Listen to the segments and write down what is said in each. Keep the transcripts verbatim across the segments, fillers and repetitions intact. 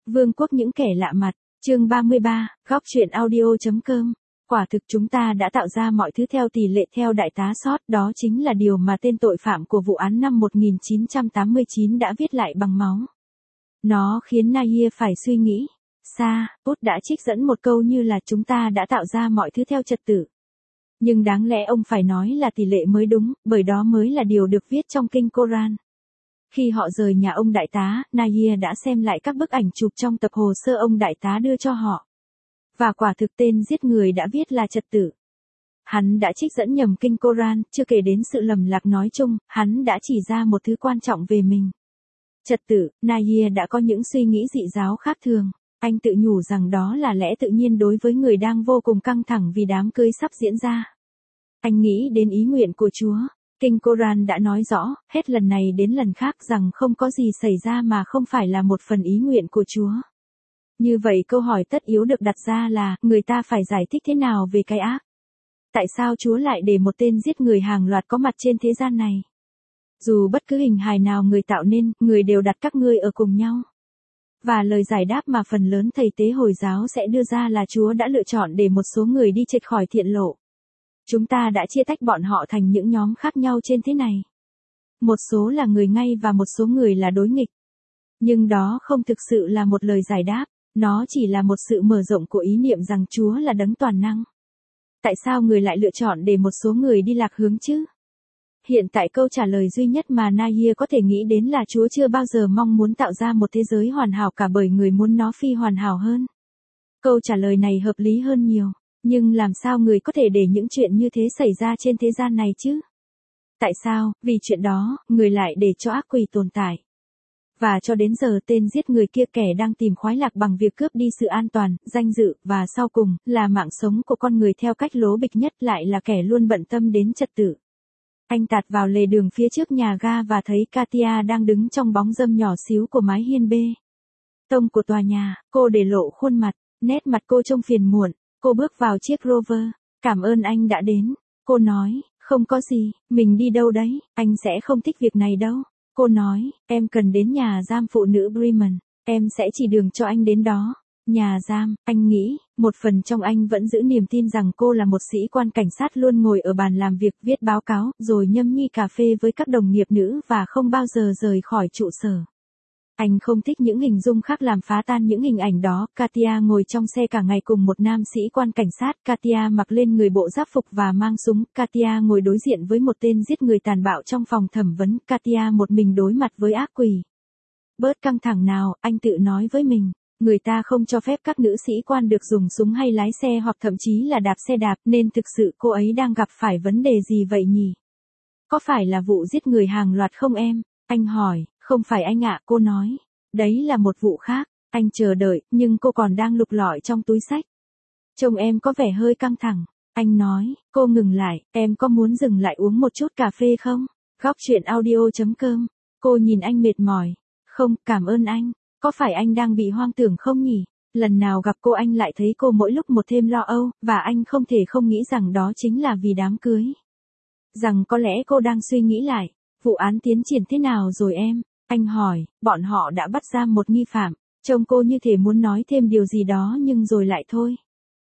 Vương quốc những kẻ lạ mặt, chương ba mươi ba, góc truyện audio.com. Quả thực chúng ta đã tạo ra mọi thứ theo tỷ lệ theo đại tá Sót, đó chính là điều mà tên tội phạm của vụ án năm một nghìn chín trăm tám mươi chín đã viết lại bằng máu. Nó khiến Nahir phải suy nghĩ. Sa, Út đã trích dẫn một câu như là chúng ta đã tạo ra mọi thứ theo trật tự. Nhưng đáng lẽ ông phải nói là tỷ lệ mới đúng, bởi đó mới là điều được viết trong kinh Koran. Khi họ rời nhà ông đại tá, Nahir đã xem lại các bức ảnh chụp trong tập hồ sơ ông đại tá đưa cho họ. Và quả thực tên giết người đã viết là trật tự. Hắn đã trích dẫn nhầm kinh Koran, chưa kể đến sự lầm lạc nói chung, hắn đã chỉ ra một thứ quan trọng về mình. Trật tự, Nahir đã có những suy nghĩ dị giáo khác thường. Anh tự nhủ rằng đó là lẽ tự nhiên đối với người đang vô cùng căng thẳng vì đám cưới sắp diễn ra. Anh nghĩ đến ý nguyện của Chúa. Kinh Koran đã nói rõ, hết lần này đến lần khác rằng không có gì xảy ra mà không phải là một phần ý nguyện của Chúa. Như vậy câu hỏi tất yếu được đặt ra là, người ta phải giải thích thế nào về cái ác? Tại sao Chúa lại để một tên giết người hàng loạt có mặt trên thế gian này? Dù bất cứ hình hài nào người tạo nên, người đều đặt các ngươi ở cùng nhau. Và lời giải đáp mà phần lớn thầy tế Hồi giáo sẽ đưa ra là Chúa đã lựa chọn để một số người đi chệch khỏi thiện lộ. Chúng ta đã chia tách bọn họ thành những nhóm khác nhau trên thế này. Một số là người ngay và một số người là đối nghịch. Nhưng đó không thực sự là một lời giải đáp, nó chỉ là một sự mở rộng của ý niệm rằng Chúa là đấng toàn năng. Tại sao người lại lựa chọn để một số người đi lạc hướng chứ? Hiện tại câu trả lời duy nhất mà Nahir có thể nghĩ đến là Chúa chưa bao giờ mong muốn tạo ra một thế giới hoàn hảo cả bởi người muốn nó phi hoàn hảo hơn. Câu trả lời này hợp lý hơn nhiều. Nhưng làm sao người có thể để những chuyện như thế xảy ra trên thế gian này chứ? Tại sao, vì chuyện đó, người lại để cho ác quỷ tồn tại? Và cho đến giờ tên giết người kia kẻ đang tìm khoái lạc bằng việc cướp đi sự an toàn, danh dự, và sau cùng, là mạng sống của con người theo cách lố bịch nhất lại là kẻ luôn bận tâm đến trật tự. Anh tạt vào lề đường phía trước nhà ga và thấy Katia đang đứng trong bóng râm nhỏ xíu của mái hiên bê tông của tòa nhà, cô để lộ khuôn mặt, nét mặt cô trông phiền muộn. Cô bước vào chiếc Rover. Cảm ơn anh đã đến. Cô nói, không có gì, mình đi đâu đấy, anh sẽ không thích việc này đâu. Cô nói, em cần đến nhà giam phụ nữ Bremen, em sẽ chỉ đường cho anh đến đó. Nhà giam, anh nghĩ, một phần trong anh vẫn giữ niềm tin rằng cô là một sĩ quan cảnh sát luôn ngồi ở bàn làm việc viết báo cáo, rồi nhâm nhi cà phê với các đồng nghiệp nữ và không bao giờ rời khỏi trụ sở. Anh không thích những hình dung khác làm phá tan những hình ảnh đó. Katia ngồi trong xe cả ngày cùng một nam sĩ quan cảnh sát. Katia mặc lên người bộ giáp phục và mang súng. Katia ngồi đối diện với một tên giết người tàn bạo trong phòng thẩm vấn. Katia một mình đối mặt với ác quỷ. Bớt căng thẳng nào, anh tự nói với mình. Người ta không cho phép các nữ sĩ quan được dùng súng hay lái xe hoặc thậm chí là đạp xe đạp, nên thực sự cô ấy đang gặp phải vấn đề gì vậy nhỉ? Có phải là vụ giết người hàng loạt không em? Anh hỏi. Không phải anh ạ, cô nói. Đấy là một vụ khác. Anh chờ đợi, nhưng cô còn đang lục lọi trong túi xách. Trông em có vẻ hơi căng thẳng. Anh nói, cô ngừng lại, em có muốn dừng lại uống một chút cà phê không? Góc truyện audio.com. Cô nhìn anh mệt mỏi. Không, cảm ơn anh. Có phải anh đang bị hoang tưởng không nhỉ? Lần nào gặp cô anh lại thấy cô mỗi lúc một thêm lo âu, và anh không thể không nghĩ rằng đó chính là vì đám cưới. Rằng có lẽ cô đang suy nghĩ lại. Vụ án tiến triển thế nào rồi em? Anh hỏi, bọn họ đã bắt giam một nghi phạm. Trông cô như thể muốn nói thêm điều gì đó nhưng rồi lại thôi.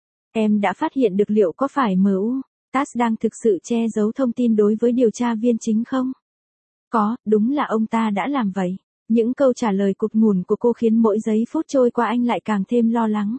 Em đã phát hiện được liệu có phải em u tát đang thực sự che giấu thông tin đối với điều tra viên chính không? Có, đúng là ông ta đã làm vậy. Những câu trả lời cụt ngùn của cô khiến mỗi giây phút trôi qua anh lại càng thêm lo lắng.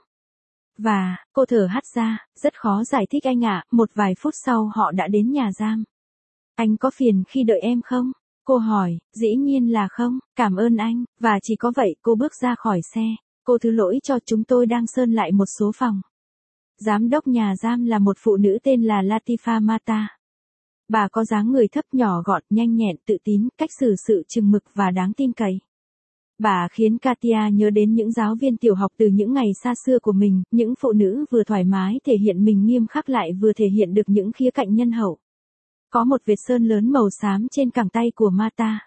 Và, cô thở hắt ra, rất khó giải thích anh ạ, một vài phút sau họ đã đến nhà giam. Anh có phiền khi đợi em không? Cô hỏi, dĩ nhiên là không, cảm ơn anh, và chỉ có vậy cô bước ra khỏi xe. Cô thứ lỗi cho chúng tôi đang sơn lại một số phòng. Giám đốc nhà giam là một phụ nữ tên là Latifa Mata. Bà có dáng người thấp nhỏ gọn, nhanh nhẹn, tự tín, cách xử sự chừng mực và đáng tin cậy. Bà khiến Katia nhớ đến những giáo viên tiểu học từ những ngày xa xưa của mình, những phụ nữ vừa thoải mái thể hiện mình nghiêm khắc lại vừa thể hiện được những khía cạnh nhân hậu. Có một vệt sơn lớn màu xám trên cẳng tay của Mata.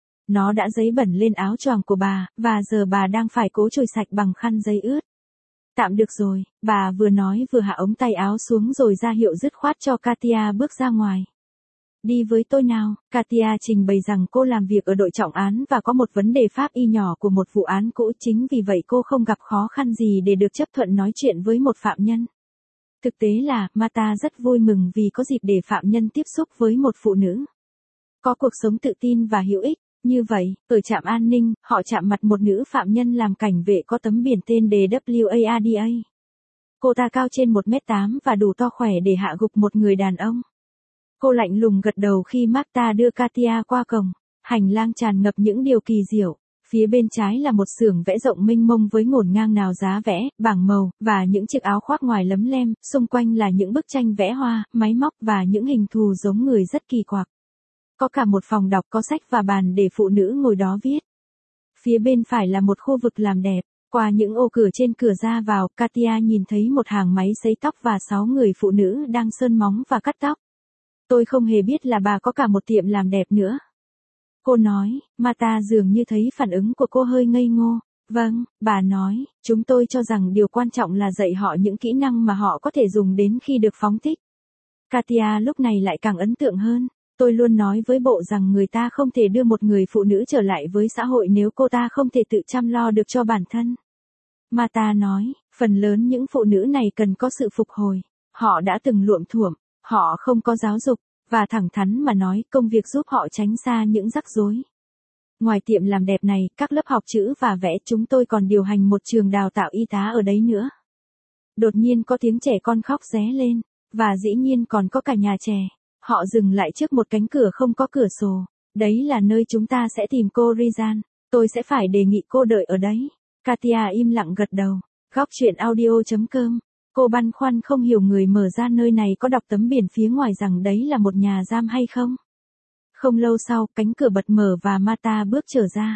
Nó đã giấy bẩn lên áo choàng của bà, và giờ bà đang phải cố chùi sạch bằng khăn giấy ướt. Tạm được rồi, bà vừa nói vừa hạ ống tay áo xuống rồi ra hiệu dứt khoát cho Katia bước ra ngoài. Đi với tôi nào. Katia trình bày rằng cô làm việc ở đội trọng án và có một vấn đề pháp y nhỏ của một vụ án cũ, chính vì vậy cô không gặp khó khăn gì để được chấp thuận nói chuyện với một phạm nhân. Thực tế là, Marta rất vui mừng vì có dịp để phạm nhân tiếp xúc với một phụ nữ có cuộc sống tự tin và hữu ích. Như vậy, ở trạm an ninh, họ chạm mặt một nữ phạm nhân làm cảnh vệ có tấm biển tên đề vê a đê a. Cô ta cao trên một mét tám và đủ to khỏe để hạ gục một người đàn ông. Cô lạnh lùng gật đầu khi Marta đưa Katia qua cổng. Hành lang tràn ngập những điều kỳ diệu. Phía bên trái là một xưởng vẽ rộng mênh mông với ngổn ngang nào giá vẽ, bảng màu, và những chiếc áo khoác ngoài lấm lem, xung quanh là những bức tranh vẽ hoa, máy móc và những hình thù giống người rất kỳ quặc. Có cả một phòng đọc có sách và bàn để phụ nữ ngồi đó viết. Phía bên phải là một khu vực làm đẹp. Qua những ô cửa trên cửa ra vào, Katia nhìn thấy một hàng máy sấy tóc và sáu người phụ nữ đang sơn móng và cắt tóc. Tôi không hề biết là bà có cả một tiệm làm đẹp nữa. Cô nói. Marta dường như thấy phản ứng của cô hơi ngây ngô. Vâng, bà nói, chúng tôi cho rằng điều quan trọng là dạy họ những kỹ năng mà họ có thể dùng đến khi được phóng thích. Katia lúc này lại càng ấn tượng hơn. Tôi luôn nói với bộ rằng người ta không thể đưa một người phụ nữ trở lại với xã hội nếu cô ta không thể tự chăm lo được cho bản thân. Marta nói, phần lớn những phụ nữ này cần có sự phục hồi. Họ đã từng luộm thuộm, họ không có giáo dục, và thẳng thắn mà nói, công việc giúp họ tránh xa những rắc rối. Ngoài tiệm làm đẹp này, các lớp học chữ và vẽ, chúng tôi còn điều hành một trường đào tạo y tá ở đấy nữa. Đột nhiên có tiếng trẻ con khóc ré lên, và dĩ nhiên còn có cả nhà trẻ. Họ dừng lại trước một cánh cửa không có cửa sổ. Đấy là nơi chúng ta sẽ tìm cô Rizan. Tôi sẽ phải đề nghị cô đợi ở đấy. Katia im lặng gật đầu. Góc chuyện audio chấm com. Cô băn khoăn không hiểu người mở ra nơi này có đọc tấm biển phía ngoài rằng đấy là một nhà giam hay không. Không lâu sau, cánh cửa bật mở và Marta bước trở ra.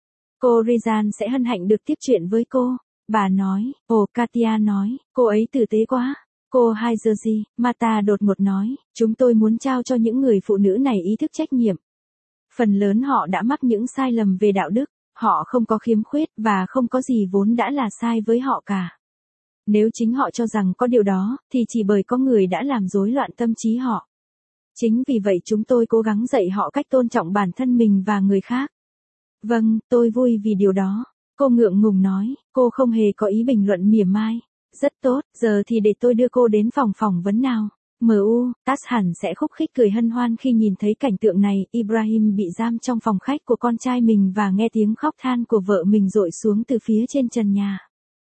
Cô Rizan sẽ hân hạnh được tiếp chuyện với cô. Bà nói. Ồ, Katia nói, cô ấy tử tế quá. Cô hai giờ gì, Marta đột ngột nói, chúng tôi muốn trao cho những người phụ nữ này ý thức trách nhiệm. Phần lớn họ đã mắc những sai lầm về đạo đức, họ không có khiếm khuyết và không có gì vốn đã là sai với họ cả. Nếu chính họ cho rằng có điều đó, thì chỉ bởi có người đã làm rối loạn tâm trí họ. Chính vì vậy chúng tôi cố gắng dạy họ cách tôn trọng bản thân mình và người khác. Vâng, tôi vui vì điều đó. Cô ngượng ngùng nói, cô không hề có ý bình luận mỉa mai. Rất tốt, giờ thì để tôi đưa cô đến phòng phỏng vấn nào. em u, Tass hẳn sẽ khúc khích cười hân hoan khi nhìn thấy cảnh tượng này. Ibrahim bị giam trong phòng khách của con trai mình và nghe tiếng khóc than của vợ mình dội xuống từ phía trên trần nhà.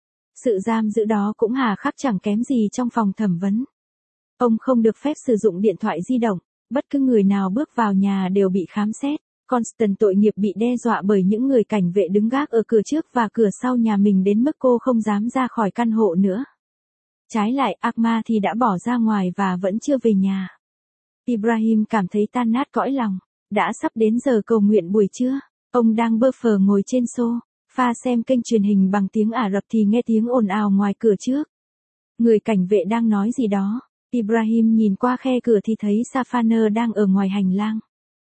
Sự giam giữ đó cũng hà khắc chẳng kém gì trong phòng thẩm vấn. Ông không được phép sử dụng điện thoại di động. Bất cứ người nào bước vào nhà đều bị khám xét. Constant tội nghiệp bị đe dọa bởi những người cảnh vệ đứng gác ở cửa trước và cửa sau nhà mình đến mức cô không dám ra khỏi căn hộ nữa. Trái lại, Akma thì đã bỏ ra ngoài và vẫn chưa về nhà. Ibrahim cảm thấy tan nát cõi lòng. Đã sắp đến giờ cầu nguyện buổi trưa. Ông đang bơ phờ ngồi trên sofa xem kênh truyền hình bằng tiếng Ả Rập thì nghe tiếng ồn ào ngoài cửa trước. Người cảnh vệ đang nói gì đó. Ibrahim nhìn qua khe cửa thì thấy Safaner đang ở ngoài hành lang.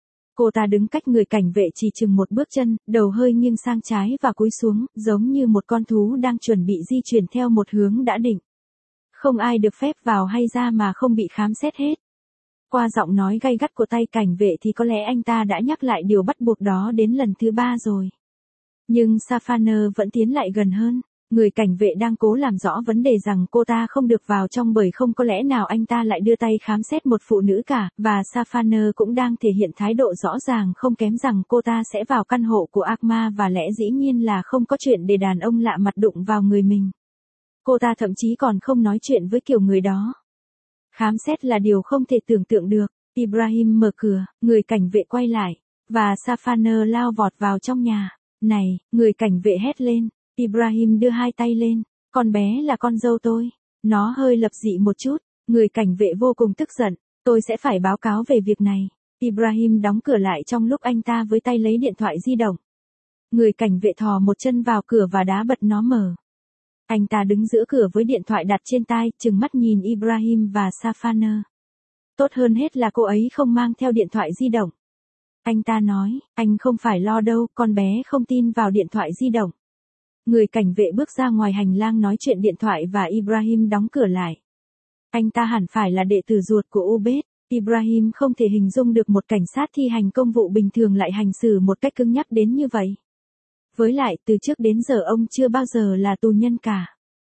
Cô ta đứng cách người cảnh vệ chỉ chừng một bước chân, đầu hơi nghiêng sang trái và cúi xuống, giống như một con thú đang chuẩn bị di chuyển theo một hướng đã định. Không ai được phép vào hay ra mà không bị khám xét hết. Qua giọng nói gay gắt của tay cảnh vệ thì có lẽ anh ta đã nhắc lại điều bắt buộc đó đến lần thứ ba rồi. Nhưng Safaner vẫn tiến lại gần hơn. Người cảnh vệ đang cố làm rõ vấn đề rằng cô ta không được vào trong bởi không có lẽ nào anh ta lại đưa tay khám xét một phụ nữ cả, và Safaner cũng đang thể hiện thái độ rõ ràng không kém rằng cô ta sẽ vào căn hộ của Akma và lẽ dĩ nhiên là không có chuyện để đàn ông lạ mặt đụng vào người mình. Cô ta thậm chí còn không nói chuyện với kiểu người đó. Khám xét là điều không thể tưởng tượng được. Ibrahim mở cửa, người cảnh vệ quay lại, và Safaner lao vọt vào trong nhà. Này, người cảnh vệ hét lên. Ibrahim đưa hai tay lên. Con bé là con dâu tôi. Nó hơi lập dị một chút. Người cảnh vệ vô cùng tức giận. Tôi sẽ phải báo cáo về việc này. Ibrahim đóng cửa lại trong lúc anh ta với tay lấy điện thoại di động. Người cảnh vệ thò một chân vào cửa và đá bật nó mở. Anh ta đứng giữa cửa với điện thoại đặt trên tai, trừng mắt nhìn Ibrahim và Safaner. Tốt hơn hết là cô ấy không mang theo điện thoại di động. Anh ta nói, anh không phải lo đâu, con bé không tin vào điện thoại di động. Người cảnh vệ bước ra ngoài hành lang nói chuyện điện thoại và Ibrahim đóng cửa lại. Anh ta hẳn phải là đệ tử ruột của Ubed. Ibrahim không thể hình dung được một cảnh sát thi hành công vụ bình thường lại hành xử một cách cứng nhắc đến như vậy. Với lại, từ trước đến giờ ông chưa bao giờ là tù nhân cả.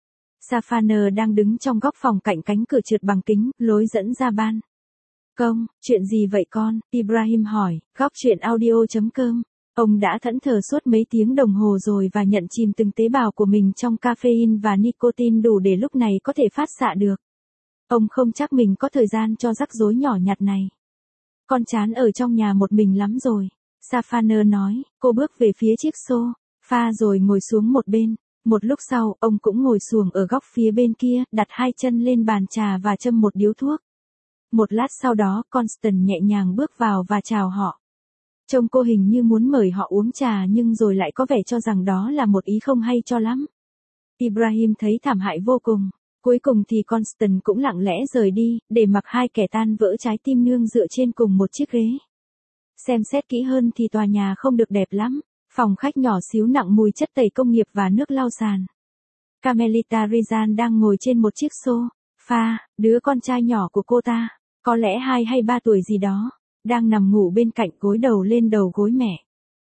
Safana đang đứng trong góc phòng cạnh cánh cửa trượt bằng kính, lối dẫn ra ban công. Chuyện gì vậy con? Ibrahim hỏi. Góc chuyện audio chấm com. Ông đã thẫn thờ suốt mấy tiếng đồng hồ rồi và nhận chìm từng tế bào của mình trong caffeine và nicotine đủ để lúc này có thể phát xạ được. Ông không chắc mình có thời gian cho rắc rối nhỏ nhặt này. Con chán ở trong nhà một mình lắm rồi. Safana nói. Cô bước về phía chiếc sofa rồi ngồi xuống một bên. Một lúc sau, ông cũng ngồi xuồng ở góc phía bên kia, đặt hai chân lên bàn trà và châm một điếu thuốc. Một lát sau đó, Constance nhẹ nhàng bước vào và chào họ. Trông cô hình như muốn mời họ uống trà nhưng rồi lại có vẻ cho rằng đó là một ý không hay cho lắm. Ibrahim thấy thảm hại vô cùng. Cuối cùng thì Constance cũng lặng lẽ rời đi, để mặc hai kẻ tan vỡ trái tim nương dựa trên cùng một chiếc ghế. Xem xét kỹ hơn thì tòa nhà không được đẹp lắm. Phòng khách nhỏ xíu nặng mùi chất tẩy công nghiệp và nước lau sàn. Carmelita Rizal đang ngồi trên một chiếc sofa, đứa con trai nhỏ của cô ta, có lẽ hai hay ba tuổi gì đó, đang nằm ngủ bên cạnh gối đầu lên đầu gối mẹ.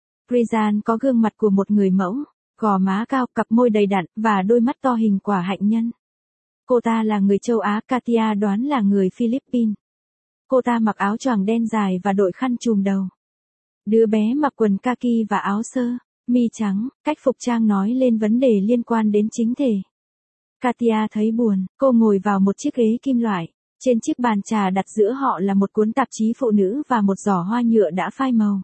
Rizal có gương mặt của một người mẫu, gò má cao, cặp môi đầy đặn, và đôi mắt to hình quả hạnh nhân. Cô ta là người châu Á, Katia đoán là người Philippines. Cô ta mặc áo choàng đen dài và đội khăn trùm đầu. Đứa bé mặc quần kaki và áo sơ mi trắng, cách phục trang nói lên vấn đề liên quan đến chính thể. Katia thấy buồn, cô ngồi vào một chiếc ghế kim loại. Trên chiếc bàn trà đặt giữa họ là một cuốn tạp chí phụ nữ và một giỏ hoa nhựa đã phai màu.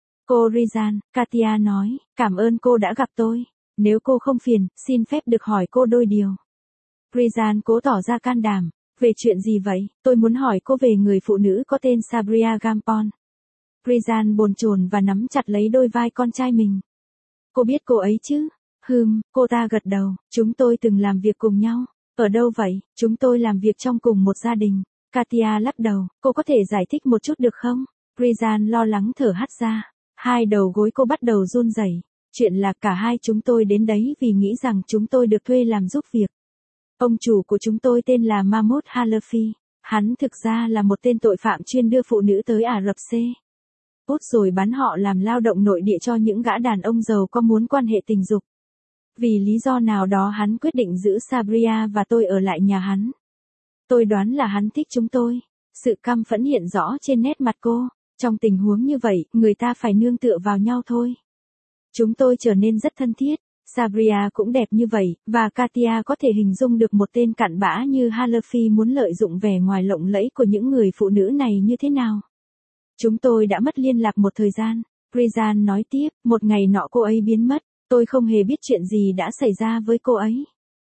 Cô Rizal, Katia nói, cảm ơn cô đã gặp tôi. Nếu cô không phiền, xin phép được hỏi cô đôi điều. Rizal cố tỏ ra can đảm. Về chuyện gì vậy? Tôi muốn hỏi cô về người phụ nữ có tên Sabria Gampon. Rizal bồn chồn và nắm chặt lấy đôi vai con trai mình. Cô biết cô ấy chứ? Hừm, cô ta gật đầu. Chúng tôi từng làm việc cùng nhau. Ở đâu vậy? Chúng tôi làm việc trong cùng một gia đình. Katia lắc đầu. Cô có thể giải thích một chút được không? Rizal lo lắng thở hắt ra. Hai đầu gối cô bắt đầu run rẩy. Chuyện là cả hai chúng tôi đến đấy vì nghĩ rằng chúng tôi được thuê làm giúp việc. Ông chủ của chúng tôi tên là Mahmoud Halafi. Hắn thực ra là một tên tội phạm chuyên đưa phụ nữ tới Ả Rập Xê Út rồi bán họ làm lao động nội địa cho những gã đàn ông giàu có muốn quan hệ tình dục. Vì lý do nào đó hắn quyết định giữ Sabria và tôi ở lại nhà hắn. Tôi đoán là hắn thích chúng tôi. Sự căm phẫn hiện rõ trên nét mặt cô. Trong tình huống như vậy, người ta phải nương tựa vào nhau thôi. Chúng tôi trở nên rất thân thiết. Sabria cũng đẹp như vậy, và Katia có thể hình dung được một tên cặn bã như Halafi muốn lợi dụng vẻ ngoài lộng lẫy của những người phụ nữ này như thế nào. Chúng tôi đã mất liên lạc một thời gian. Rizal nói tiếp, một ngày nọ cô ấy biến mất, tôi không hề biết chuyện gì đã xảy ra với cô ấy.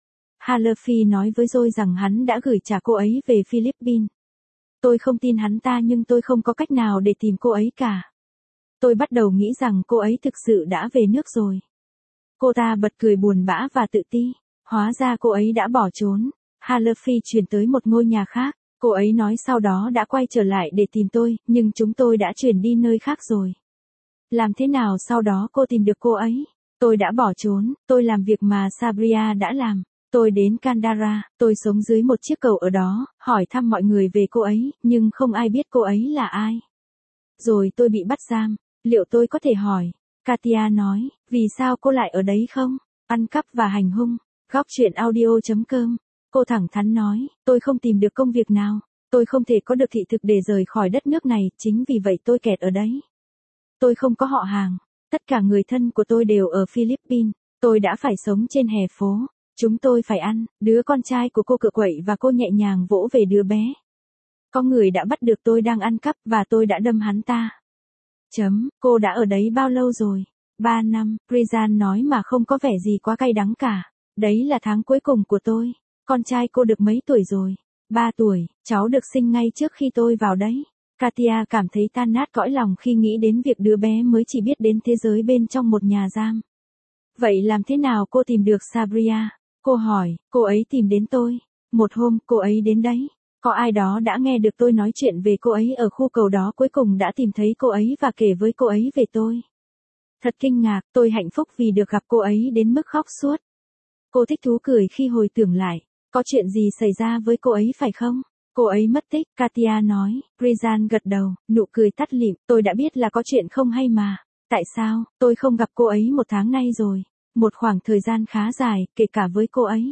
Halafi nói với tôi rằng hắn đã gửi trả cô ấy về Philippines. Tôi không tin hắn ta nhưng tôi không có cách nào để tìm cô ấy cả. Tôi bắt đầu nghĩ rằng cô ấy thực sự đã về nước rồi. Cô ta bật cười buồn bã và tự ti. Hóa ra cô ấy đã bỏ trốn. Halafi chuyển tới một ngôi nhà khác. Cô ấy nói sau đó đã quay trở lại để tìm tôi, nhưng chúng tôi đã chuyển đi nơi khác rồi. Làm thế nào sau đó cô tìm được cô ấy? Tôi đã bỏ trốn, tôi làm việc mà Sabria đã làm. Tôi đến Kandahar, tôi sống dưới một chiếc cầu ở đó, hỏi thăm mọi người về cô ấy, nhưng không ai biết cô ấy là ai. Rồi tôi bị bắt giam. Liệu tôi có thể hỏi? Katia nói, vì sao cô lại ở đấy không? Ăn cắp và hành hung. Góc chuyện audio chấm com. Cô thẳng thắn nói, tôi không tìm được công việc nào. Tôi không thể có được thị thực để rời khỏi đất nước này, chính vì vậy tôi kẹt ở đấy. Tôi không có họ hàng. Tất cả người thân của tôi đều ở Philippines. Tôi đã phải sống trên hè phố. Chúng tôi phải ăn. Đứa con trai của cô cựa quậy và cô nhẹ nhàng vỗ về đứa bé. Có người đã bắt được tôi đang ăn cắp và tôi đã đâm hắn ta. Chấm, cô đã ở đấy bao lâu rồi? Ba năm, Rizal nói mà không có vẻ gì quá cay đắng cả. Đấy là tháng cuối cùng của tôi. Con trai cô được mấy tuổi rồi? Ba tuổi, cháu được sinh ngay trước khi tôi vào đấy. Katia cảm thấy tan nát cõi lòng khi nghĩ đến việc đứa bé mới chỉ biết đến thế giới bên trong một nhà giam. Vậy làm thế nào cô tìm được Sabria? Cô hỏi, cô ấy tìm đến tôi. Một hôm, cô ấy đến đấy. Có ai đó đã nghe được tôi nói chuyện về cô ấy ở khu cầu đó cuối cùng đã tìm thấy cô ấy và kể với cô ấy về tôi. Thật kinh ngạc, tôi hạnh phúc vì được gặp cô ấy đến mức khóc suốt. Cô thích thú cười khi hồi tưởng lại. Có chuyện gì xảy ra với cô ấy phải không? Cô ấy mất tích, Katia nói. Rizan gật đầu, nụ cười tắt lịm, tôi đã biết là có chuyện không hay mà. Tại sao, tôi không gặp cô ấy một tháng nay rồi. Một khoảng thời gian khá dài, kể cả với cô ấy.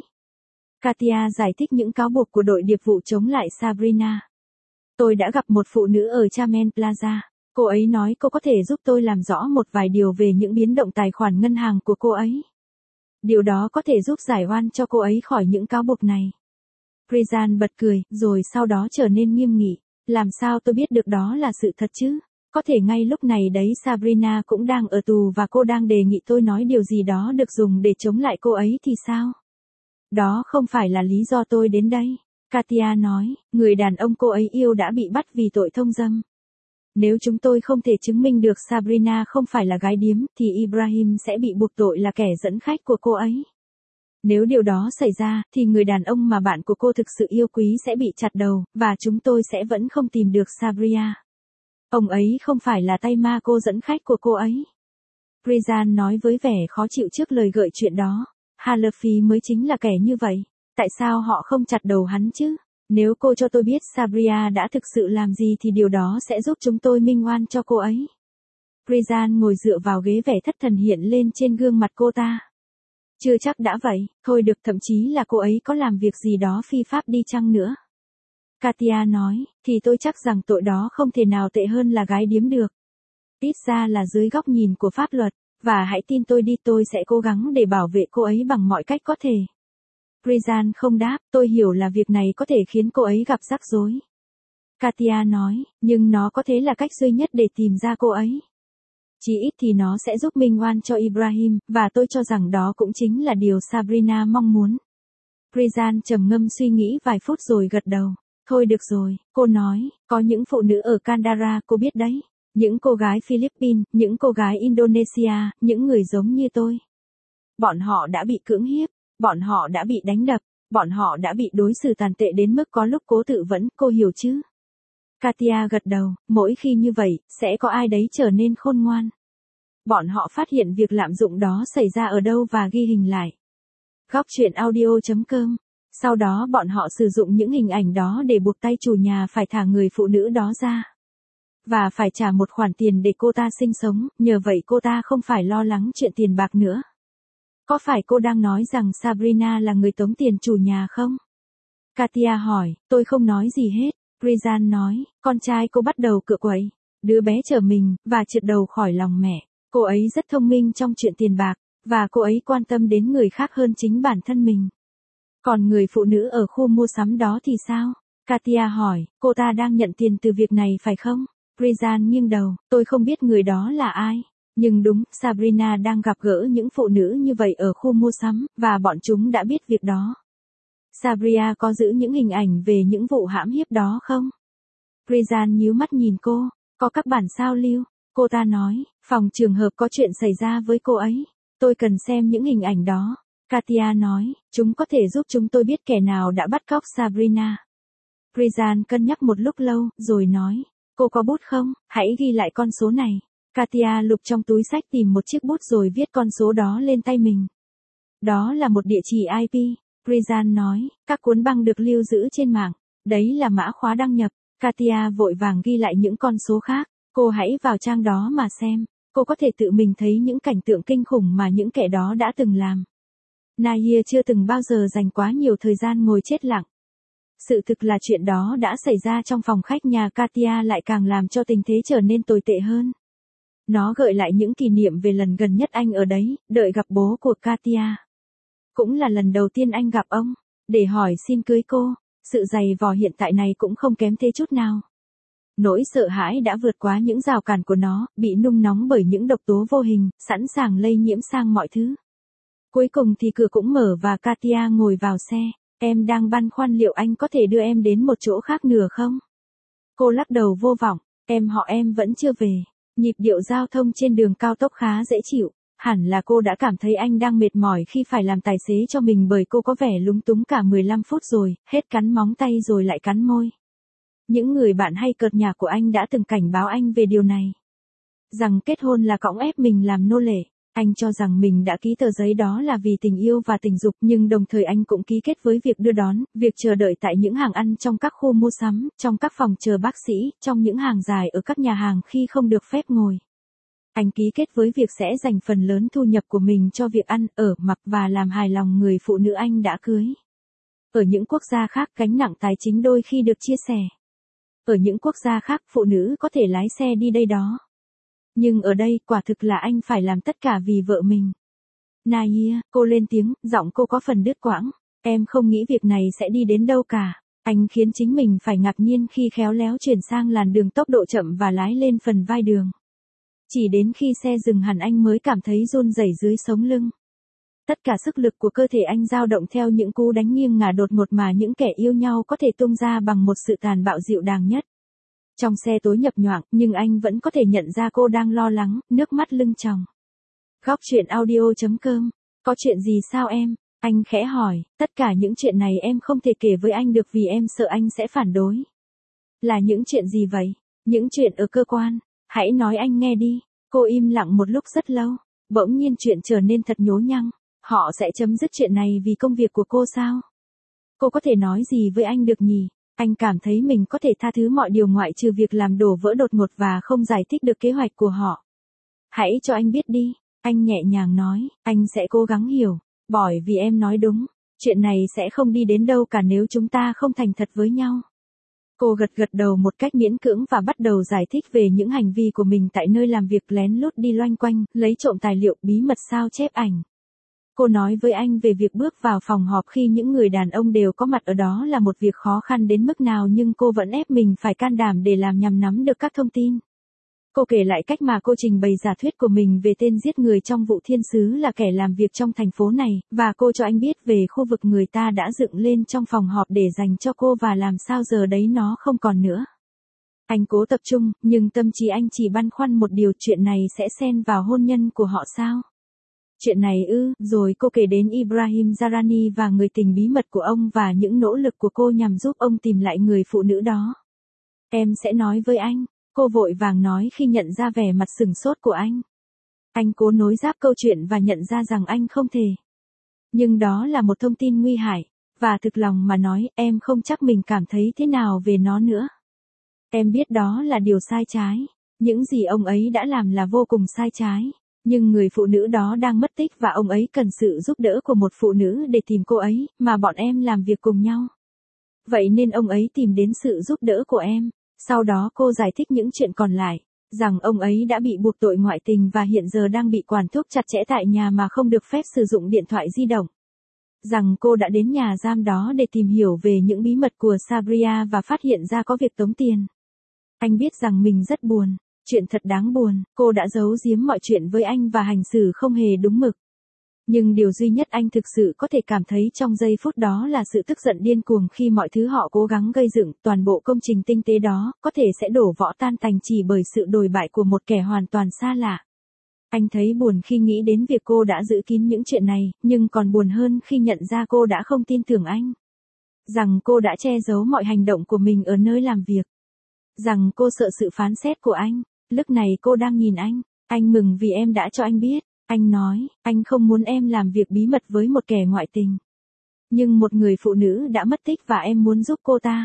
Katia giải thích những cáo buộc của đội điệp vụ chống lại Sabrina. Tôi đã gặp một phụ nữ ở Charmen Plaza. Cô ấy nói cô có thể giúp tôi làm rõ một vài điều về những biến động tài khoản ngân hàng của cô ấy. Điều đó có thể giúp giải oan cho cô ấy khỏi những cáo buộc này. Rizan bật cười, rồi sau đó trở nên nghiêm nghị. Làm sao tôi biết được đó là sự thật chứ? Có thể ngay lúc này đấy Sabrina cũng đang ở tù và cô đang đề nghị tôi nói điều gì đó được dùng để chống lại cô ấy thì sao? Đó không phải là lý do tôi đến đây. Katia nói, người đàn ông cô ấy yêu đã bị bắt vì tội thông dâm. Nếu chúng tôi không thể chứng minh được Sabrina không phải là gái điếm, thì Ibrahim sẽ bị buộc tội là kẻ dẫn khách của cô ấy. Nếu điều đó xảy ra, thì người đàn ông mà bạn của cô thực sự yêu quý sẽ bị chặt đầu, và chúng tôi sẽ vẫn không tìm được Sabrina. Ông ấy không phải là tay ma cô dẫn khách của cô ấy. Rizan nói với vẻ khó chịu trước lời gợi chuyện đó. Halafi mới chính là kẻ như vậy. Tại sao họ không chặt đầu hắn chứ? Nếu cô cho tôi biết Sabrina đã thực sự làm gì thì điều đó sẽ giúp chúng tôi minh oan cho cô ấy. Rizan ngồi dựa vào ghế, vẻ thất thần hiện lên trên gương mặt cô ta. Chưa chắc đã vậy, thôi được, thậm chí là cô ấy có làm việc gì đó phi pháp đi chăng nữa. Katia nói, thì tôi chắc rằng tội đó không thể nào tệ hơn là gái điếm được. Ít ra là dưới góc nhìn của pháp luật, và hãy tin tôi đi, tôi sẽ cố gắng để bảo vệ cô ấy bằng mọi cách có thể. Rizan không đáp, tôi hiểu là việc này có thể khiến cô ấy gặp rắc rối. Katia nói, nhưng nó có thể là cách duy nhất để tìm ra cô ấy. Chỉ ít thì nó sẽ giúp minh oan cho Ibrahim, và tôi cho rằng đó cũng chính là điều Sabrina mong muốn. Rizan trầm ngâm suy nghĩ vài phút rồi gật đầu. Thôi được rồi, cô nói, có những phụ nữ ở Kandahar, cô biết đấy. Những cô gái Philippines, những cô gái Indonesia, những người giống như tôi. Bọn họ đã bị cưỡng hiếp, bọn họ đã bị đánh đập, bọn họ đã bị đối xử tàn tệ đến mức có lúc cố tự vẫn, cô hiểu chứ? Katia gật đầu, mỗi khi như vậy, sẽ có ai đấy trở nên khôn ngoan. Bọn họ phát hiện việc lạm dụng đó xảy ra ở đâu và ghi hình lại. Góc chuyện audio chấm com. Sau đó bọn họ sử dụng những hình ảnh đó để buộc tay chủ nhà phải thả người phụ nữ đó ra. Và phải trả một khoản tiền để cô ta sinh sống, nhờ vậy cô ta không phải lo lắng chuyện tiền bạc nữa. Có phải cô đang nói rằng Sabrina là người tống tiền chủ nhà không? Katia hỏi, tôi không nói gì hết. Rizan nói, con trai cô bắt đầu cựa quậy. Đứa bé trở mình, và trượt đầu khỏi lòng mẹ. Cô ấy rất thông minh trong chuyện tiền bạc, và cô ấy quan tâm đến người khác hơn chính bản thân mình. Còn người phụ nữ ở khu mua sắm đó thì sao? Katia hỏi, cô ta đang nhận tiền từ việc này phải không? Rizan nghiêng đầu, tôi không biết người đó là ai. Nhưng đúng, Sabrina đang gặp gỡ những phụ nữ như vậy ở khu mua sắm, và bọn chúng đã biết việc đó. Sabrina có giữ những hình ảnh về những vụ hãm hiếp đó không? Rizan nhíu mắt nhìn cô, có các bản sao lưu. Cô ta nói, phòng trường hợp có chuyện xảy ra với cô ấy. Tôi cần xem những hình ảnh đó. Katia nói, chúng có thể giúp chúng tôi biết kẻ nào đã bắt cóc Sabrina. Rizan cân nhắc một lúc lâu, rồi nói, cô có bút không? Hãy ghi lại con số này. Katia lục trong túi sách tìm một chiếc bút rồi viết con số đó lên tay mình. Đó là một địa chỉ i pê. Rizan nói, các cuốn băng được lưu giữ trên mạng. Đấy là mã khóa đăng nhập. Katia vội vàng ghi lại những con số khác. Cô hãy vào trang đó mà xem. Cô có thể tự mình thấy những cảnh tượng kinh khủng mà những kẻ đó đã từng làm. Nahir chưa từng bao giờ dành quá nhiều thời gian ngồi chết lặng. Sự thực là chuyện đó đã xảy ra trong phòng khách nhà Katia lại càng làm cho tình thế trở nên tồi tệ hơn. Nó gợi lại những kỷ niệm về lần gần nhất anh ở đấy, đợi gặp bố của Katia. Cũng là lần đầu tiên anh gặp ông, để hỏi xin cưới cô. Sự dày vò hiện tại này cũng không kém thế chút nào. Nỗi sợ hãi đã vượt quá những rào cản của nó, bị nung nóng bởi những độc tố vô hình, sẵn sàng lây nhiễm sang mọi thứ. Cuối cùng thì cửa cũng mở và Katia ngồi vào xe. Em đang băn khoăn liệu anh có thể đưa em đến một chỗ khác nữa không? Cô lắc đầu vô vọng, em họ em vẫn chưa về. Nhịp điệu giao thông trên đường cao tốc khá dễ chịu. Hẳn là cô đã cảm thấy anh đang mệt mỏi khi phải làm tài xế cho mình bởi cô có vẻ lúng túng cả mười lăm phút rồi, hết cắn móng tay rồi lại cắn môi. Những người bạn hay cợt nhả của anh đã từng cảnh báo anh về điều này. Rằng kết hôn là cõng ép mình làm nô lệ. Anh cho rằng mình đã ký tờ giấy đó là vì tình yêu và tình dục, nhưng đồng thời anh cũng ký kết với việc đưa đón, việc chờ đợi tại những hàng ăn trong các khu mua sắm, trong các phòng chờ bác sĩ, trong những hàng dài ở các nhà hàng khi không được phép ngồi. Anh ký kết với việc sẽ dành phần lớn thu nhập của mình cho việc ăn, ở, mặc và làm hài lòng người phụ nữ anh đã cưới. Ở những quốc gia khác, gánh nặng tài chính đôi khi được chia sẻ. Ở những quốc gia khác, phụ nữ có thể lái xe đi đây đó. Nhưng ở đây, quả thực là anh phải làm tất cả vì vợ mình. Naya, cô lên tiếng, giọng cô có phần đứt quãng. Em không nghĩ việc này sẽ đi đến đâu cả. Anh khiến chính mình phải ngạc nhiên khi khéo léo chuyển sang làn đường tốc độ chậm và lái lên phần vai đường. Chỉ đến khi xe dừng hẳn anh mới cảm thấy run rẩy dưới sống lưng. Tất cả sức lực của cơ thể anh dao động theo những cú đánh nghiêng ngả đột ngột mà những kẻ yêu nhau có thể tung ra bằng một sự tàn bạo dịu dàng nhất. Trong xe tối nhập nhoạng, nhưng anh vẫn có thể nhận ra cô đang lo lắng, nước mắt lưng tròng. Góc chuyện audio chấm com. Có chuyện gì sao em? Anh khẽ hỏi, tất cả những chuyện này em không thể kể với anh được vì em sợ anh sẽ phản đối. Là những chuyện gì vậy? Những chuyện ở cơ quan. Hãy nói anh nghe đi. Cô im lặng một lúc rất lâu. Bỗng nhiên chuyện trở nên thật nhố nhăng. Họ sẽ chấm dứt chuyện này vì công việc của cô sao? Cô có thể nói gì với anh được nhỉ? Anh cảm thấy mình có thể tha thứ mọi điều ngoại trừ việc làm đổ vỡ đột ngột và không giải thích được kế hoạch của họ. Hãy cho anh biết đi. Anh nhẹ nhàng nói, anh sẽ cố gắng hiểu. Bởi vì em nói đúng. Chuyện này sẽ không đi đến đâu cả nếu chúng ta không thành thật với nhau. Cô gật gật đầu một cách miễn cưỡng và bắt đầu giải thích về những hành vi của mình tại nơi làm việc, lén lút đi loanh quanh, lấy trộm tài liệu, bí mật sao chép ảnh. Cô nói với anh về việc bước vào phòng họp khi những người đàn ông đều có mặt ở đó là một việc khó khăn đến mức nào, nhưng cô vẫn ép mình phải can đảm để làm nhằm nắm được các thông tin. Cô kể lại cách mà cô trình bày giả thuyết của mình về tên giết người trong vụ thiên sứ là kẻ làm việc trong thành phố này, và cô cho anh biết về khu vực người ta đã dựng lên trong phòng họp để dành cho cô và làm sao giờ đấy nó không còn nữa. Anh cố tập trung, nhưng tâm trí anh chỉ băn khoăn một điều, chuyện này sẽ xen vào hôn nhân của họ sao? Chuyện này ư, rồi cô kể đến Ibrahim Zarani và người tình bí mật của ông và những nỗ lực của cô nhằm giúp ông tìm lại người phụ nữ đó. Em sẽ nói với anh, cô vội vàng nói khi nhận ra vẻ mặt sửng sốt của anh. Anh cố nối giáp câu chuyện và nhận ra rằng anh không thể. Nhưng đó là một thông tin nguy hại, và thực lòng mà nói, em không chắc mình cảm thấy thế nào về nó nữa. Em biết đó là điều sai trái, những gì ông ấy đã làm là vô cùng sai trái. Nhưng người phụ nữ đó đang mất tích và ông ấy cần sự giúp đỡ của một phụ nữ để tìm cô ấy, mà bọn em làm việc cùng nhau. Vậy nên ông ấy tìm đến sự giúp đỡ của em. Sau đó cô giải thích những chuyện còn lại, rằng ông ấy đã bị buộc tội ngoại tình và hiện giờ đang bị quản thúc chặt chẽ tại nhà mà không được phép sử dụng điện thoại di động. Rằng cô đã đến nhà giam đó để tìm hiểu về những bí mật của Sabria và phát hiện ra có việc tống tiền. Anh biết rằng mình rất buồn. Chuyện thật đáng buồn, cô đã giấu giếm mọi chuyện với anh và hành xử không hề đúng mực. Nhưng điều duy nhất anh thực sự có thể cảm thấy trong giây phút đó là sự tức giận điên cuồng khi mọi thứ họ cố gắng gây dựng, toàn bộ công trình tinh tế đó, có thể sẽ đổ vỡ tan tành chỉ bởi sự đồi bại của một kẻ hoàn toàn xa lạ. Anh thấy buồn khi nghĩ đến việc cô đã giữ kín những chuyện này, nhưng còn buồn hơn khi nhận ra cô đã không tin tưởng anh. Rằng cô đã che giấu mọi hành động của mình ở nơi làm việc. Rằng cô sợ sự phán xét của anh. Lúc này cô đang nhìn anh. Anh mừng vì em đã cho anh biết. Anh nói, anh không muốn em làm việc bí mật với một kẻ ngoại tình. Nhưng một người phụ nữ đã mất tích và em muốn giúp cô ta.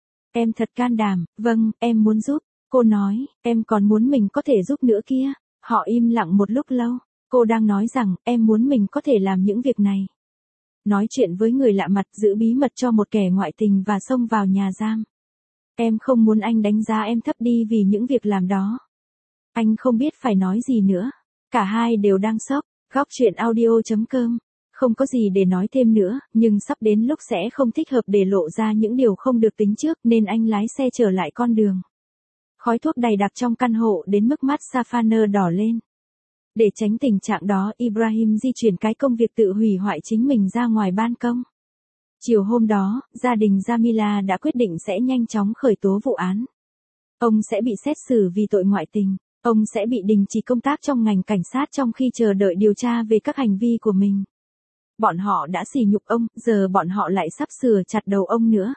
Em thật can đảm, vâng, em muốn giúp. Cô nói, em còn muốn mình có thể giúp nữa kia. Họ im lặng một lúc lâu. Cô đang nói rằng, em muốn mình có thể làm những việc này. Nói chuyện với người lạ mặt, giữ bí mật cho một kẻ ngoại tình và xông vào nhà giam. Em không muốn anh đánh giá em thấp đi vì những việc làm đó. Anh không biết phải nói gì nữa. Cả hai đều đang sốc. Góc chuyện audio chấm com. Không có gì để nói thêm nữa, nhưng sắp đến lúc sẽ không thích hợp để lộ ra những điều không được tính trước nên anh lái xe trở lại con đường. Khói thuốc đầy đặc trong căn hộ đến mức mắt Safaner đỏ lên. Để tránh tình trạng đó, Ibrahim di chuyển cái công việc tự hủy hoại chính mình ra ngoài ban công. Chiều hôm đó, gia đình Jamila đã quyết định sẽ nhanh chóng khởi tố vụ án. Ông sẽ bị xét xử vì tội ngoại tình. Ông sẽ bị đình chỉ công tác trong ngành cảnh sát trong khi chờ đợi điều tra về các hành vi của mình. Bọn họ đã sỉ nhục ông, giờ bọn họ lại sắp sửa chặt đầu ông nữa.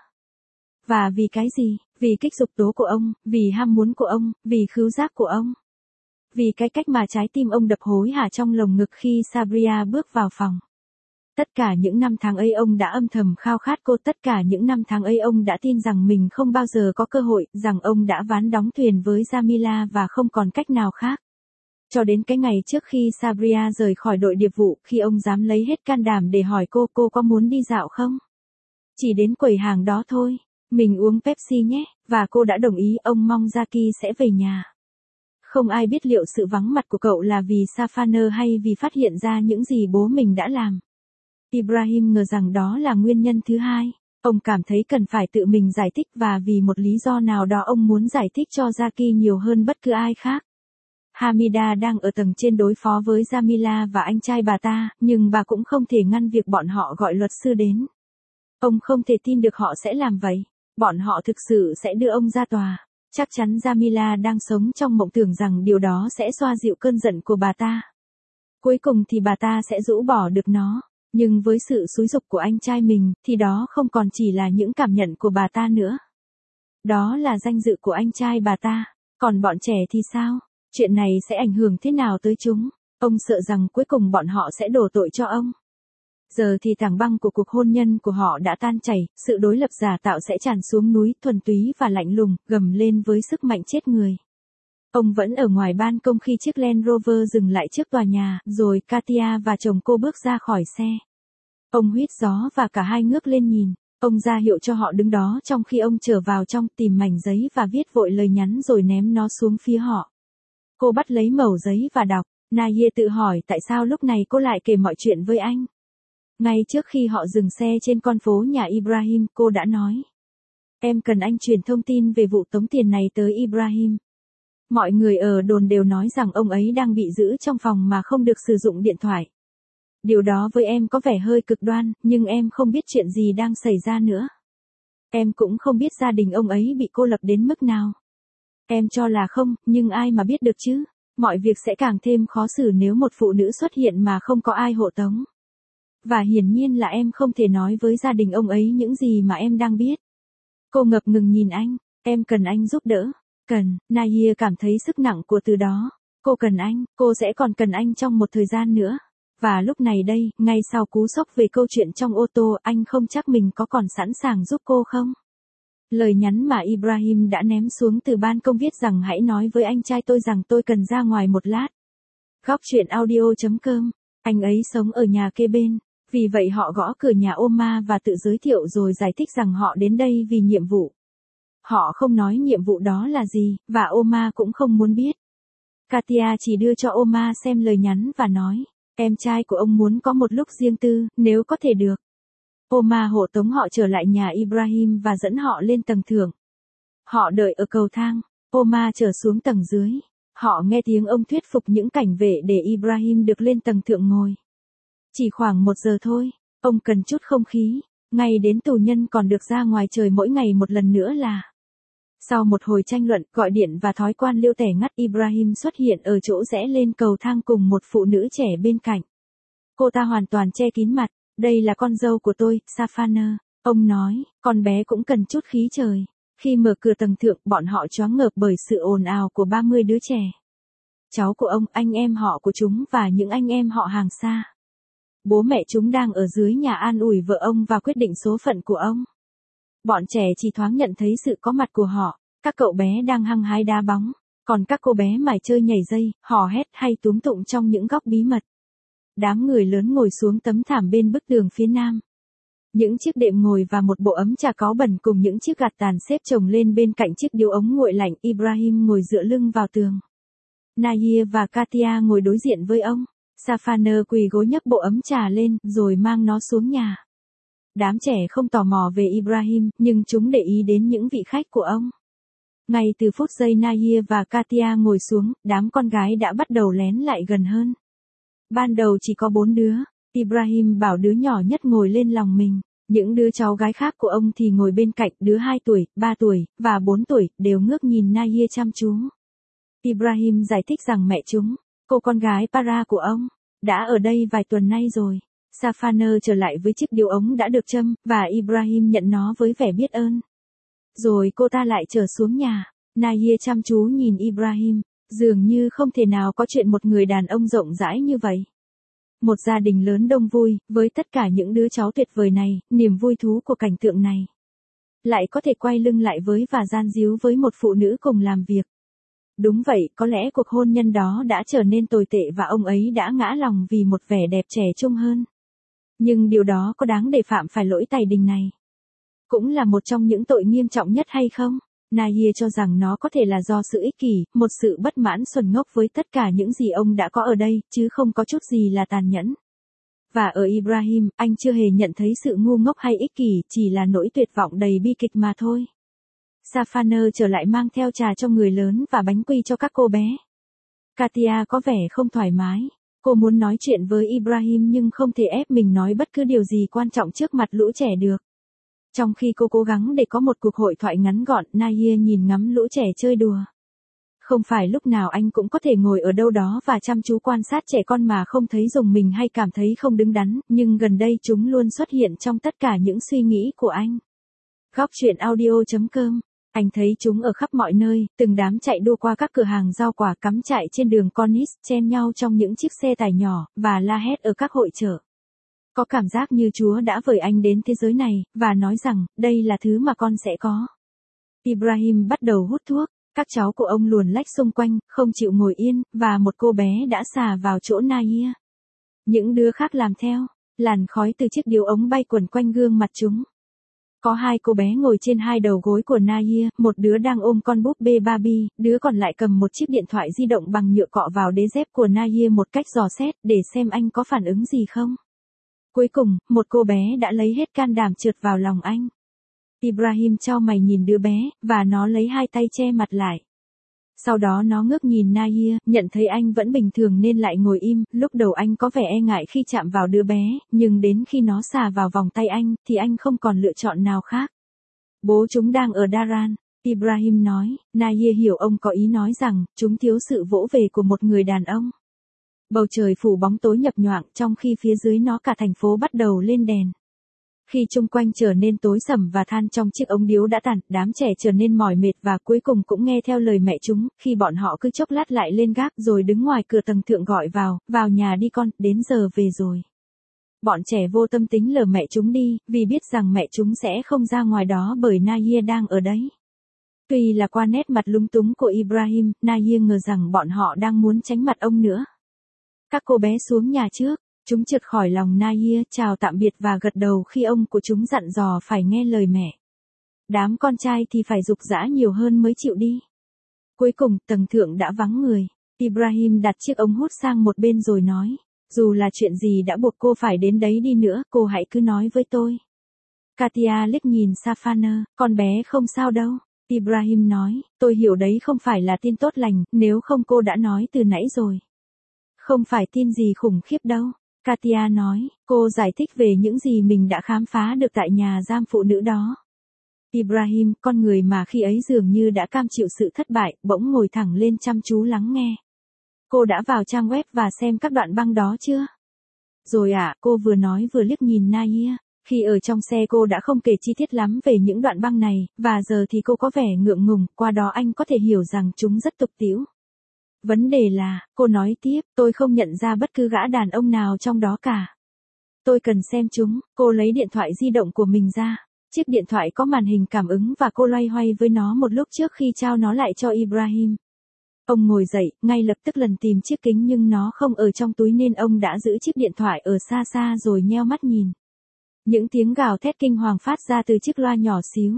Và vì cái gì? Vì kích dục tố của ông, vì ham muốn của ông, vì khứu giác của ông. Vì cái cách mà trái tim ông đập hối hả trong lồng ngực khi Sabria bước vào phòng. Tất cả những năm tháng ấy ông đã âm thầm khao khát cô, tất cả những năm tháng ấy ông đã tin rằng mình không bao giờ có cơ hội, rằng ông đã ván đóng thuyền với Jamila và không còn cách nào khác. Cho đến cái ngày trước khi Sabria rời khỏi đội điệp vụ, khi ông dám lấy hết can đảm để hỏi cô, cô có muốn đi dạo không? Chỉ đến quầy hàng đó thôi, mình uống Pepsi nhé, và cô đã đồng ý. Ông mong Jackie sẽ về nhà. Không ai biết liệu sự vắng mặt của cậu là vì Safaner hay vì phát hiện ra những gì bố mình đã làm. Ibrahim ngờ rằng đó là nguyên nhân thứ hai. Ông cảm thấy cần phải tự mình giải thích và vì một lý do nào đó ông muốn giải thích cho Jackie nhiều hơn bất cứ ai khác. Hamida đang ở tầng trên đối phó với Jamila và anh trai bà ta, nhưng bà cũng không thể ngăn việc bọn họ gọi luật sư đến. Ông không thể tin được họ sẽ làm vậy. Bọn họ thực sự sẽ đưa ông ra tòa. Chắc chắn Jamila đang sống trong mộng tưởng rằng điều đó sẽ xoa dịu cơn giận của bà ta. Cuối cùng thì bà ta sẽ rũ bỏ được nó. Nhưng với sự xúi giục của anh trai mình, thì đó không còn chỉ là những cảm nhận của bà ta nữa. Đó là danh dự của anh trai bà ta. Còn bọn trẻ thì sao? Chuyện này sẽ ảnh hưởng thế nào tới chúng? Ông sợ rằng cuối cùng bọn họ sẽ đổ tội cho ông. Giờ thì tảng băng của cuộc hôn nhân của họ đã tan chảy, sự đối lập giả tạo sẽ tràn xuống núi, thuần túy và lạnh lùng, gầm lên với sức mạnh chết người. Ông vẫn ở ngoài ban công khi chiếc Land Rover dừng lại trước tòa nhà, rồi Katia và chồng cô bước ra khỏi xe. Ông huýt gió và cả hai ngước lên nhìn. Ông ra hiệu cho họ đứng đó trong khi ông trở vào trong, tìm mảnh giấy và viết vội lời nhắn rồi ném nó xuống phía họ. Cô bắt lấy mẩu giấy và đọc. Nahia tự hỏi tại sao lúc này cô lại kể mọi chuyện với anh. Ngay trước khi họ dừng xe trên con phố nhà Ibrahim, cô đã nói. Em cần anh truyền thông tin về vụ tống tiền này tới Ibrahim. Mọi người ở đồn đều nói rằng ông ấy đang bị giữ trong phòng mà không được sử dụng điện thoại. Điều đó với em có vẻ hơi cực đoan, nhưng em không biết chuyện gì đang xảy ra nữa. Em cũng không biết gia đình ông ấy bị cô lập đến mức nào. Em cho là không, nhưng ai mà biết được chứ. Mọi việc sẽ càng thêm khó xử nếu một phụ nữ xuất hiện mà không có ai hộ tống. Và hiển nhiên là em không thể nói với gia đình ông ấy những gì mà em đang biết. Cô ngập ngừng nhìn anh. Em cần anh giúp đỡ. Cần, Nahia cảm thấy sức nặng của từ đó. Cô cần anh, cô sẽ còn cần anh trong một thời gian nữa. Và lúc này đây, ngay sau cú sốc về câu chuyện trong ô tô, anh không chắc mình có còn sẵn sàng giúp cô không? Lời nhắn mà Ibrahim đã ném xuống từ ban công viết rằng hãy nói với anh trai tôi rằng tôi cần ra ngoài một lát. Góc chuyện audio chấm com. Anh ấy sống ở nhà kê bên. Vì vậy họ gõ cửa nhà Omar và tự giới thiệu rồi giải thích rằng họ đến đây vì nhiệm vụ. Họ không nói nhiệm vụ đó là gì, và Omar cũng không muốn biết. Katia chỉ đưa cho Omar xem lời nhắn và nói, em trai của ông muốn có một lúc riêng tư, nếu có thể được. Omar hộ tống họ trở lại nhà Ibrahim và dẫn họ lên tầng thượng. Họ đợi ở cầu thang, Omar trở xuống tầng dưới. Họ nghe tiếng ông thuyết phục những cảnh vệ để Ibrahim được lên tầng thượng ngồi. Chỉ khoảng một giờ thôi, ông cần chút không khí, ngay đến tù nhân còn được ra ngoài trời mỗi ngày một lần nữa là. Sau một hồi tranh luận, gọi điện và thói quen liêu tẻ ngắt, Ibrahim xuất hiện ở chỗ rẽ lên cầu thang cùng một phụ nữ trẻ bên cạnh. Cô ta hoàn toàn che kín mặt, đây là con dâu của tôi, Safaner. Ông nói, con bé cũng cần chút khí trời. Khi mở cửa tầng thượng, bọn họ choáng ngợp bởi sự ồn ào của ba mươi đứa trẻ. Cháu của ông, anh em họ của chúng và những anh em họ hàng xa. Bố mẹ chúng đang ở dưới nhà an ủi vợ ông và quyết định số phận của ông. Bọn trẻ chỉ thoáng nhận thấy sự có mặt của họ, các cậu bé đang hăng hái đá bóng, còn các cô bé mải chơi nhảy dây, hò hét hay túm tụng trong những góc bí mật. Đám người lớn ngồi xuống tấm thảm bên bức tường phía nam. Những chiếc đệm ngồi và một bộ ấm trà có bẩn cùng những chiếc gạt tàn xếp chồng lên bên cạnh chiếc điếu ống nguội lạnh. Ibrahim ngồi dựa lưng vào tường. Nahia và Katia ngồi đối diện với ông. Safaner quỳ gối nhấc bộ ấm trà lên, rồi mang nó xuống nhà. Đám trẻ không tò mò về Ibrahim, nhưng chúng để ý đến những vị khách của ông. Ngay từ phút giây Nahia và Katia ngồi xuống, đám con gái đã bắt đầu lén lại gần hơn. Ban đầu chỉ có bốn đứa, Ibrahim bảo đứa nhỏ nhất ngồi lên lòng mình. Những đứa cháu gái khác của ông thì ngồi bên cạnh, đứa hai tuổi, ba tuổi, và bốn tuổi, đều ngước nhìn Nahia chăm chú. Ibrahim giải thích rằng mẹ chúng, cô con gái Para của ông, đã ở đây vài tuần nay rồi. Safaner trở lại với chiếc điếu ống đã được châm, và Ibrahim nhận nó với vẻ biết ơn. Rồi cô ta lại trở xuống nhà. Nahia chăm chú nhìn Ibrahim. Dường như không thể nào có chuyện một người đàn ông rộng rãi như vậy. Một gia đình lớn đông vui, với tất cả những đứa cháu tuyệt vời này, niềm vui thú của cảnh tượng này. Lại có thể quay lưng lại với và gian díu với một phụ nữ cùng làm việc. Đúng vậy, có lẽ cuộc hôn nhân đó đã trở nên tồi tệ và ông ấy đã ngã lòng vì một vẻ đẹp trẻ trung hơn. Nhưng điều đó có đáng để phạm phải lỗi tày đình này? Cũng là một trong những tội nghiêm trọng nhất hay không? Nahir cho rằng nó có thể là do sự ích kỷ, một sự bất mãn xuẩn ngốc với tất cả những gì ông đã có ở đây, chứ không có chút gì là tàn nhẫn. Và ở Ibrahim, anh chưa hề nhận thấy sự ngu ngốc hay ích kỷ, chỉ là nỗi tuyệt vọng đầy bi kịch mà thôi. Safaner trở lại mang theo trà cho người lớn và bánh quy cho các cô bé. Katia có vẻ không thoải mái. Cô muốn nói chuyện với Ibrahim nhưng không thể ép mình nói bất cứ điều gì quan trọng trước mặt lũ trẻ được. Trong khi cô cố gắng để có một cuộc hội thoại ngắn gọn, Nahir nhìn ngắm lũ trẻ chơi đùa. Không phải lúc nào anh cũng có thể ngồi ở đâu đó và chăm chú quan sát trẻ con mà không thấy rùng mình hay cảm thấy không đứng đắn, nhưng gần đây chúng luôn xuất hiện trong tất cả những suy nghĩ của anh. Góc truyện audio chấm com. Anh thấy chúng ở khắp mọi nơi, từng đám chạy đua qua các cửa hàng rau quả cắm trại trên đường Corniche, chen nhau trong những chiếc xe tải nhỏ, và la hét ở các hội chợ. Có cảm giác như Chúa đã vời anh đến thế giới này, và nói rằng, đây là thứ mà con sẽ có. Ibrahim bắt đầu hút thuốc, các cháu của ông luồn lách xung quanh, không chịu ngồi yên, và một cô bé đã xà vào chỗ Nahir. Những đứa khác làm theo, làn khói từ chiếc điếu ống bay quẩn quanh gương mặt chúng. Có hai cô bé ngồi trên hai đầu gối của Nahir, một đứa đang ôm con búp bê Barbie, đứa còn lại cầm một chiếc điện thoại di động bằng nhựa cọ vào đế dép của Nahir một cách dò xét, để xem anh có phản ứng gì không. Cuối cùng, một cô bé đã lấy hết can đảm trượt vào lòng anh. Ibrahim chau mày nhìn đứa bé, và nó lấy hai tay che mặt lại. Sau đó nó ngước nhìn Nahir, nhận thấy anh vẫn bình thường nên lại ngồi im. Lúc đầu anh có vẻ e ngại khi chạm vào đứa bé, nhưng đến khi nó xà vào vòng tay anh, thì anh không còn lựa chọn nào khác. Bố chúng đang ở Daran, Ibrahim nói. Nahir hiểu ông có ý nói rằng, chúng thiếu sự vỗ về của một người đàn ông. Bầu trời phủ bóng tối nhập nhoạng, trong khi phía dưới nó cả thành phố bắt đầu lên đèn. Khi chung quanh trở nên tối sầm và than trong chiếc ống điếu đã tàn, đám trẻ trở nên mỏi mệt và cuối cùng cũng nghe theo lời mẹ chúng, khi bọn họ cứ chốc lát lại lên gác rồi đứng ngoài cửa tầng thượng gọi vào, vào nhà đi con, đến giờ về rồi. Bọn trẻ vô tâm tính lờ mẹ chúng đi, vì biết rằng mẹ chúng sẽ không ra ngoài đó bởi Nahir đang ở đấy. Tuy là qua nét mặt lúng túng của Ibrahim, Nahir ngờ rằng bọn họ đang muốn tránh mặt ông nữa. Các cô bé xuống nhà trước. Chúng trượt khỏi lòng Nahir, chào tạm biệt và gật đầu khi ông của chúng dặn dò phải nghe lời mẹ. Đám con trai thì phải giục giã nhiều hơn mới chịu đi. Cuối cùng, tầng thượng đã vắng người. Ibrahim đặt chiếc ống hút sang một bên rồi nói, dù là chuyện gì đã buộc cô phải đến đấy đi nữa, cô hãy cứ nói với tôi. Katia liếc nhìn Safaner, con bé không sao đâu. Ibrahim nói, tôi hiểu đấy không phải là tin tốt lành, nếu không cô đã nói từ nãy rồi. Không phải tin gì khủng khiếp đâu. Katia nói, cô giải thích về những gì mình đã khám phá được tại nhà giam phụ nữ đó. Ibrahim, con người mà khi ấy dường như đã cam chịu sự thất bại, bỗng ngồi thẳng lên chăm chú lắng nghe. Cô đã vào trang web và xem các đoạn băng đó chưa? Rồi ạ, à, cô vừa nói vừa liếc nhìn Nahir. Khi ở trong xe cô đã không kể chi tiết lắm về những đoạn băng này, và giờ thì cô có vẻ ngượng ngùng, qua đó anh có thể hiểu rằng chúng rất tục tĩu. Vấn đề là, cô nói tiếp, tôi không nhận ra bất cứ gã đàn ông nào trong đó cả. Tôi cần xem chúng. Cô lấy điện thoại di động của mình ra. Chiếc điện thoại có màn hình cảm ứng và cô loay hoay với nó một lúc trước khi trao nó lại cho Ibrahim. Ông ngồi dậy, ngay lập tức lần tìm chiếc kính nhưng nó không ở trong túi nên ông đã giữ chiếc điện thoại ở xa xa rồi nheo mắt nhìn. Những tiếng gào thét kinh hoàng phát ra từ chiếc loa nhỏ xíu.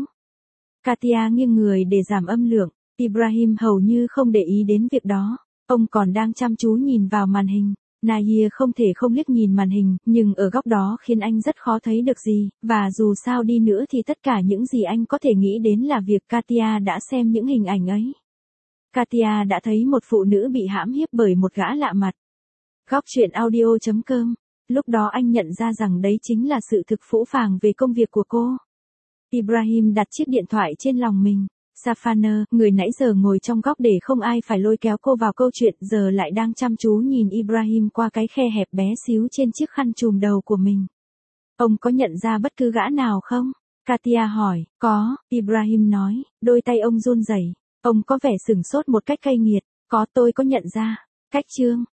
Katia nghiêng người để giảm âm lượng. Ibrahim hầu như không để ý đến việc đó. Ông còn đang chăm chú nhìn vào màn hình. Nahir không thể không liếc nhìn màn hình, nhưng ở góc đó khiến anh rất khó thấy được gì, và dù sao đi nữa thì tất cả những gì anh có thể nghĩ đến là việc Katia đã xem những hình ảnh ấy. Katia đã thấy một phụ nữ bị hãm hiếp bởi một gã lạ mặt. Góc truyện audio chấm com. Lúc đó anh nhận ra rằng đấy chính là sự thực phũ phàng về công việc của cô. Ibrahim đặt chiếc điện thoại trên lòng mình. Safaner, người nãy giờ ngồi trong góc để không ai phải lôi kéo cô vào câu chuyện, giờ lại đang chăm chú nhìn Ibrahim qua cái khe hẹp bé xíu trên chiếc khăn trùm đầu của mình. Ông có nhận ra bất cứ gã nào không? Katia hỏi. Có, Ibrahim nói, đôi tay ông run rẩy. Ông có vẻ sửng sốt một cách cay nghiệt. Có, tôi có nhận ra. Cách chương.